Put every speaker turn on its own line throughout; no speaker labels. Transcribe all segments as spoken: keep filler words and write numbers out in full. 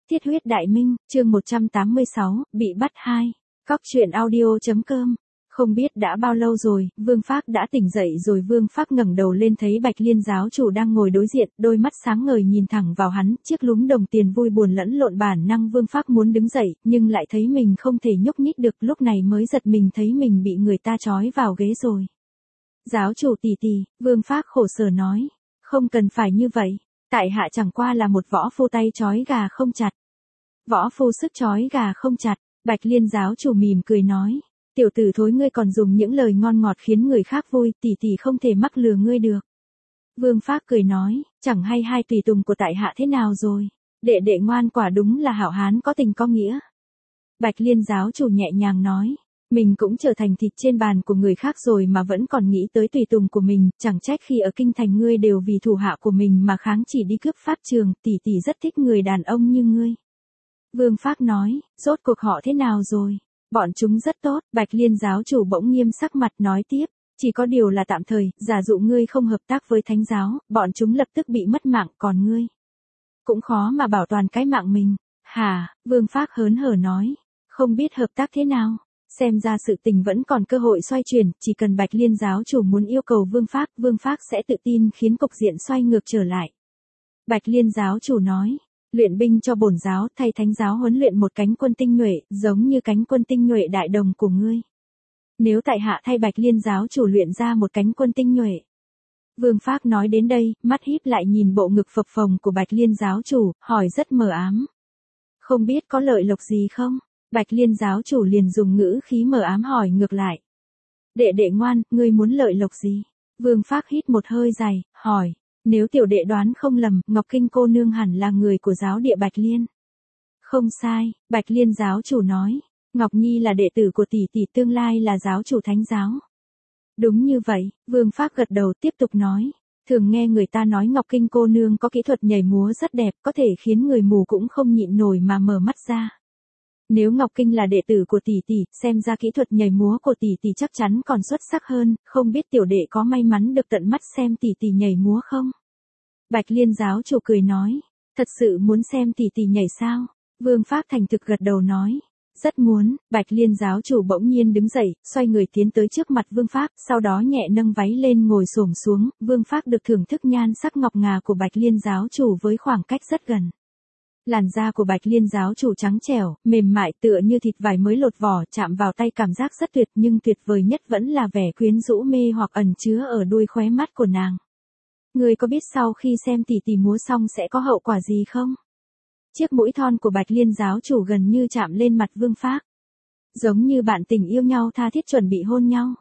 Thiết huyết đại minh, chương một trăm tám mươi sáu, bị bắt hai. Cóc truyện audio.com. Không biết đã bao lâu rồi, Vương Phác đã tỉnh dậy rồi. Vương Phác ngẩng đầu lên thấy Bạch Liên giáo chủ đang ngồi đối diện, đôi mắt sáng ngời nhìn thẳng vào hắn, chiếc lúm đồng tiền vui buồn lẫn lộn. Bản năng Vương Phác muốn đứng dậy, nhưng lại thấy mình không thể nhúc nhích được, lúc này mới giật mình thấy mình bị người ta trói vào ghế rồi. Giáo chủ tỷ tỷ, Vương Phác khổ sở nói, không cần phải như vậy, tại hạ chẳng qua là một võ phu tay trói gà không chặt. Võ phu sức trói gà không chặt, Bạch Liên giáo chủ mỉm cười nói. Tiểu tử thối, ngươi còn dùng những lời ngon ngọt khiến người khác vui, tỷ tỷ không thể mắc lừa ngươi được. Vương Phác cười nói, chẳng hay hai tùy tùng của tại hạ thế nào rồi. Đệ đệ ngoan quả đúng là hảo hán có tình có nghĩa. Bạch Liên giáo chủ nhẹ nhàng nói, mình cũng trở thành thịt trên bàn của người khác rồi mà vẫn còn nghĩ tới tùy tùng của mình, chẳng trách khi ở kinh thành ngươi đều vì thủ hạ của mình mà kháng chỉ đi cướp pháp trường, tỷ tỷ rất thích người đàn ông như ngươi. Vương Phác nói, rốt cuộc họ thế nào rồi? Bọn chúng rất tốt. Bạch Liên giáo chủ bỗng nghiêm sắc mặt nói tiếp, chỉ có điều là tạm thời, giả dụ ngươi không hợp tác với thánh giáo, bọn chúng lập tức bị mất mạng, còn ngươi cũng khó mà bảo toàn cái mạng mình. Hả? Vương Phác hớn hở nói, không biết hợp tác thế nào? Xem ra sự tình vẫn còn cơ hội xoay chuyển, chỉ cần Bạch Liên giáo chủ muốn yêu cầu Vương Phác, Vương Phác sẽ tự tin khiến cục diện xoay ngược trở lại. Bạch Liên giáo chủ nói, luyện binh cho bổn giáo, thay thánh giáo huấn luyện một cánh quân tinh nhuệ, giống như cánh quân tinh nhuệ đại đồng của ngươi. Nếu tại hạ thay Bạch Liên giáo chủ luyện ra một cánh quân tinh nhuệ. Vương Phác nói đến đây, mắt híp lại nhìn bộ ngực phập phồng của Bạch Liên giáo chủ, hỏi rất mờ ám. Không biết có lợi lộc gì không? Bạch Liên giáo chủ liền dùng ngữ khí mờ ám hỏi ngược lại. Đệ đệ ngoan, ngươi muốn lợi lộc gì? Vương Phác hít một hơi dài, hỏi. Nếu tiểu đệ đoán không lầm, Ngọc Kinh cô nương hẳn là người của giáo địa Bạch Liên. Không sai, Bạch Liên giáo chủ nói. Ngọc Nhi là đệ tử của tỷ tỷ, tương lai là giáo chủ thánh giáo. Đúng như vậy, Vương Phác gật đầu tiếp tục nói. Thường nghe người ta nói Ngọc Kinh cô nương có kỹ thuật nhảy múa rất đẹp, có thể khiến người mù cũng không nhịn nổi mà mở mắt ra. Nếu Ngọc Kinh là đệ tử của tỷ tỷ, xem ra kỹ thuật nhảy múa của tỷ tỷ chắc chắn còn xuất sắc hơn, không biết tiểu đệ có may mắn được tận mắt xem tỷ tỷ nhảy múa không? Bạch Liên giáo chủ cười nói, thật sự muốn xem tỷ tỷ nhảy sao? Vương Phác thành thực gật đầu nói, rất muốn. Bạch Liên giáo chủ bỗng nhiên đứng dậy, xoay người tiến tới trước mặt Vương Phác, sau đó nhẹ nâng váy lên ngồi xổm xuống. Vương Phác được thưởng thức nhan sắc ngọc ngà của Bạch Liên giáo chủ với khoảng cách rất gần. Làn da của Bạch Liên giáo chủ trắng trẻo, mềm mại tựa như thịt vải mới lột vỏ, chạm vào tay cảm giác rất tuyệt, nhưng tuyệt vời nhất vẫn là vẻ quyến rũ mê hoặc ẩn chứa ở đuôi khóe mắt của nàng. Ngươi có biết sau khi xem tỷ tỷ múa xong sẽ có hậu quả gì không? Chiếc mũi thon của Bạch Liên giáo chủ gần như chạm lên mặt Vương Phác. Giống như bạn tình yêu nhau tha thiết chuẩn bị hôn nhau.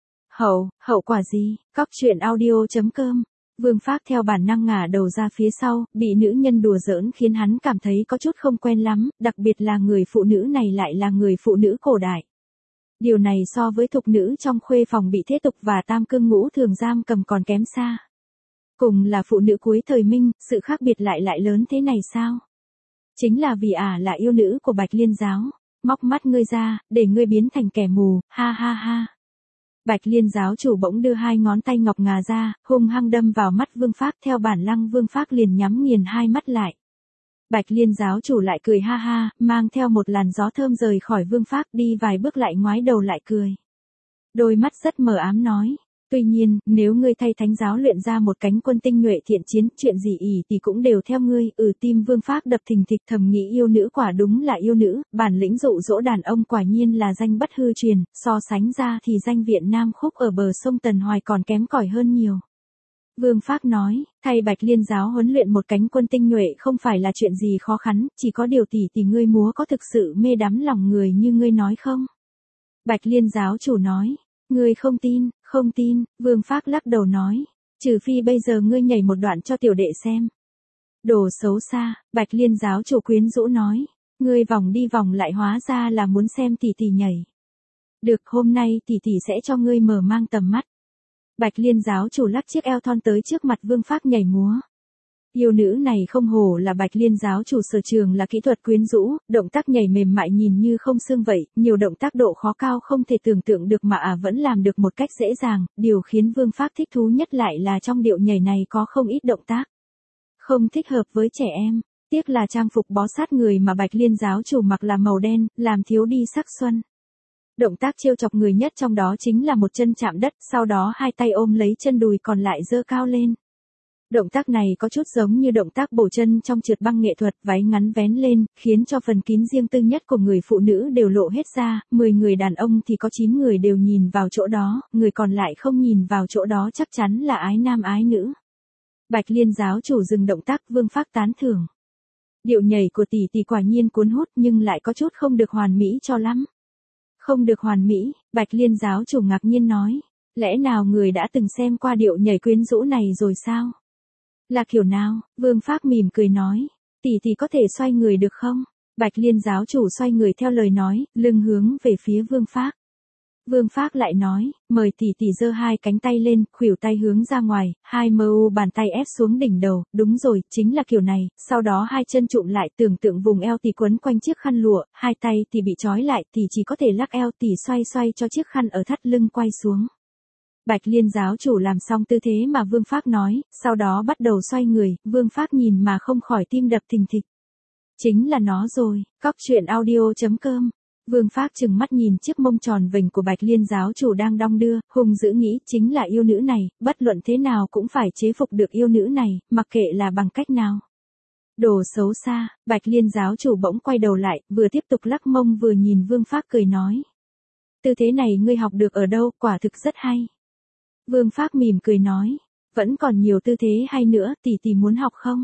Hậu, hậu quả gì? Cóc truyện audio.com. Vương Phác theo bản năng ngả đầu ra phía sau, bị nữ nhân đùa giỡn khiến hắn cảm thấy có chút không quen lắm, đặc biệt là người phụ nữ này lại là người phụ nữ cổ đại. Điều này so với thục nữ trong khuê phòng bị thế tục và tam cương ngũ thường giam cầm còn kém xa. Cùng là phụ nữ cuối thời Minh, sự khác biệt lại lại lớn thế này sao? Chính là vì ả à là yêu nữ của Bạch Liên giáo, móc mắt ngươi ra, để ngươi biến thành kẻ mù, ha ha ha. Bạch Liên giáo chủ bỗng đưa hai ngón tay ngọc ngà ra, hung hăng đâm vào mắt Vương Phác, theo bản năng Vương Phác liền nhắm nghiền hai mắt lại. Bạch Liên giáo chủ lại cười ha ha, mang theo một làn gió thơm rời khỏi Vương Phác, đi vài bước lại ngoái đầu lại cười. Đôi mắt rất mờ ám nói, tuy nhiên, nếu ngươi thay thánh giáo luyện ra một cánh quân tinh nhuệ thiện chiến, chuyện gì ỉ thì cũng đều theo ngươi. Ừ, tim Vương Phác đập thình thịch, thầm nghĩ yêu nữ quả đúng là yêu nữ, bản lĩnh dụ dỗ đàn ông quả nhiên là danh bất hư truyền, so sánh ra thì danh viện Nam Khúc ở bờ sông Tần Hoài còn kém cỏi hơn nhiều. Vương Phác nói, thay Bạch Liên giáo huấn luyện một cánh quân tinh nhuệ không phải là chuyện gì khó khăn, chỉ có điều tỷ tỷ ngươi múa có thực sự mê đắm lòng người như ngươi nói không? Bạch Liên giáo chủ nói. Ngươi không tin, không tin, Vương Phác lắc đầu nói, trừ phi bây giờ ngươi nhảy một đoạn cho tiểu đệ xem. Đồ xấu xa, Bạch Liên giáo chủ quyến rũ nói, ngươi vòng đi vòng lại hóa ra là muốn xem tỷ tỷ nhảy. Được, hôm nay tỷ tỷ sẽ cho ngươi mở mang tầm mắt. Bạch Liên giáo chủ lắc chiếc eo thon tới trước mặt Vương Phác nhảy múa. Yêu nữ này không hổ là Bạch Liên giáo chủ sở trường là kỹ thuật quyến rũ, động tác nhảy mềm mại nhìn như không xương vậy, nhiều động tác độ khó cao không thể tưởng tượng được mà à vẫn làm được một cách dễ dàng, điều khiến Vương Phác thích thú nhất lại là trong điệu nhảy này có không ít động tác không thích hợp với trẻ em. Tiếc là trang phục bó sát người mà Bạch Liên giáo chủ mặc là màu đen, làm thiếu đi sắc xuân. Động tác trêu chọc người nhất trong đó chính là một chân chạm đất, sau đó hai tay ôm lấy chân đùi còn lại giơ cao lên. Động tác này có chút giống như động tác bổ chân trong trượt băng nghệ thuật, váy ngắn vén lên, khiến cho phần kín riêng tư nhất của người phụ nữ đều lộ hết ra, mười người đàn ông thì có chín người đều nhìn vào chỗ đó, người còn lại không nhìn vào chỗ đó chắc chắn là ái nam ái nữ. Bạch Liên giáo chủ dừng động tác, Vương Phác tán thưởng. Điệu nhảy của tỷ tỷ quả nhiên cuốn hút nhưng lại có chút không được hoàn mỹ cho lắm. Không được hoàn mỹ, Bạch Liên giáo chủ ngạc nhiên nói. Lẽ nào người đã từng xem qua điệu nhảy quyến rũ này rồi sao? Là kiểu nào? Vương Phác mỉm cười nói. Tỷ tỷ có thể xoay người được không? Bạch Liên giáo chủ xoay người theo lời nói, lưng hướng về phía Vương Phác. Vương Phác lại nói, mời tỷ tỷ giơ hai cánh tay lên, khuỷu tay hướng ra ngoài, hai mu bàn tay ép xuống đỉnh đầu, đúng rồi, chính là kiểu này, sau đó hai chân trụm lại, tưởng tượng vùng eo tỷ quấn quanh chiếc khăn lụa, hai tay tỷ bị trói lại, tỷ chỉ có thể lắc eo, tỷ xoay xoay cho chiếc khăn ở thắt lưng quay xuống. Bạch Liên giáo chủ làm xong tư thế mà Vương Phác nói, sau đó bắt đầu xoay người, Vương Phác nhìn mà không khỏi tim đập thình thịch. Chính là nó rồi, cóc truyện audio chấm com. Vương Phác chừng mắt nhìn chiếc mông tròn vành của Bạch Liên giáo chủ đang đong đưa, hùng dữ nghĩ chính là yêu nữ này, bất luận thế nào cũng phải chế phục được yêu nữ này, mặc kệ là bằng cách nào. Đồ xấu xa, Bạch Liên giáo chủ bỗng quay đầu lại, vừa tiếp tục lắc mông vừa nhìn Vương Phác cười nói. Tư thế này ngươi học được ở đâu, quả thực rất hay. Vương Phác mỉm cười nói, vẫn còn nhiều tư thế hay nữa, tỷ tỷ muốn học không?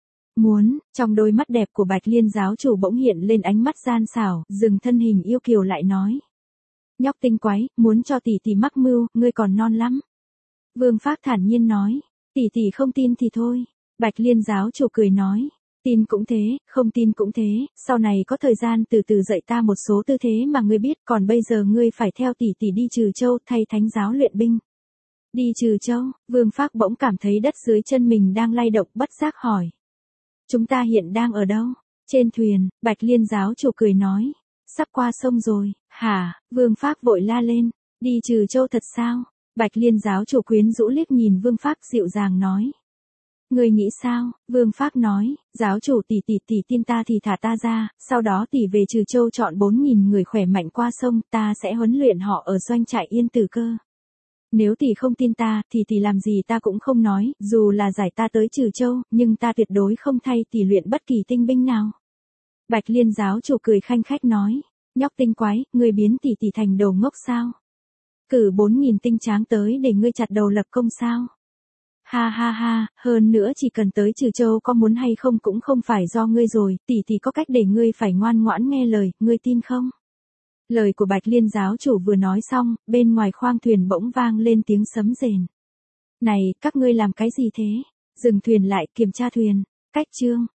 Muốn, trong đôi mắt đẹp của Bạch Liên giáo chủ bỗng hiện lên ánh mắt gian xảo, dừng thân hình yêu kiều lại nói. Nhóc tinh quái, muốn cho tỷ tỷ mắc mưu, ngươi còn non lắm. Vương Phác thản nhiên nói, tỷ tỷ không tin thì thôi. Bạch Liên giáo chủ cười nói, tin cũng thế, không tin cũng thế, sau này có thời gian từ từ dạy ta một số tư thế mà ngươi biết, còn bây giờ ngươi phải theo tỷ tỷ đi Trừ Châu thay thánh giáo luyện binh. Đi Trừ Châu, Vương Phác bỗng cảm thấy đất dưới chân mình đang lay động, bất giác hỏi. Chúng ta hiện đang ở đâu? Trên thuyền, Bạch Liên giáo chủ cười nói. Sắp qua sông rồi, hả? Vương Phác vội la lên. Đi Trừ Châu thật sao? Bạch Liên giáo chủ quyến rũ liếc nhìn Vương Phác dịu dàng nói. Người nghĩ sao? Vương Phác nói, giáo chủ tỷ tỷ tỷ tin ta thì thả ta ra, sau đó tỷ về Trừ Châu chọn bốn nghìn người khỏe mạnh qua sông, ta sẽ huấn luyện họ ở doanh trại Yên Tử Cơ. Nếu tỷ không tin ta, thì tỷ làm gì ta cũng không nói, dù là giải ta tới Trừ Châu, nhưng ta tuyệt đối không thay tỷ luyện bất kỳ tinh binh nào. Bạch Liên giáo chủ cười khanh khách nói, nhóc tinh quái, ngươi biến tỷ tỷ thành đồ ngốc sao? Cử bốn nghìn tinh tráng tới để ngươi chặt đầu lập công sao? Ha ha ha, hơn nữa chỉ cần tới Trừ Châu có muốn hay không cũng không phải do ngươi rồi, tỷ tỷ có cách để ngươi phải ngoan ngoãn nghe lời, ngươi tin không? Lời của Bạch Liên giáo chủ vừa nói xong, bên ngoài khoang thuyền bỗng vang lên tiếng sấm rền. Này, các ngươi làm cái gì thế? Dừng thuyền lại, kiểm tra thuyền. Cách chương.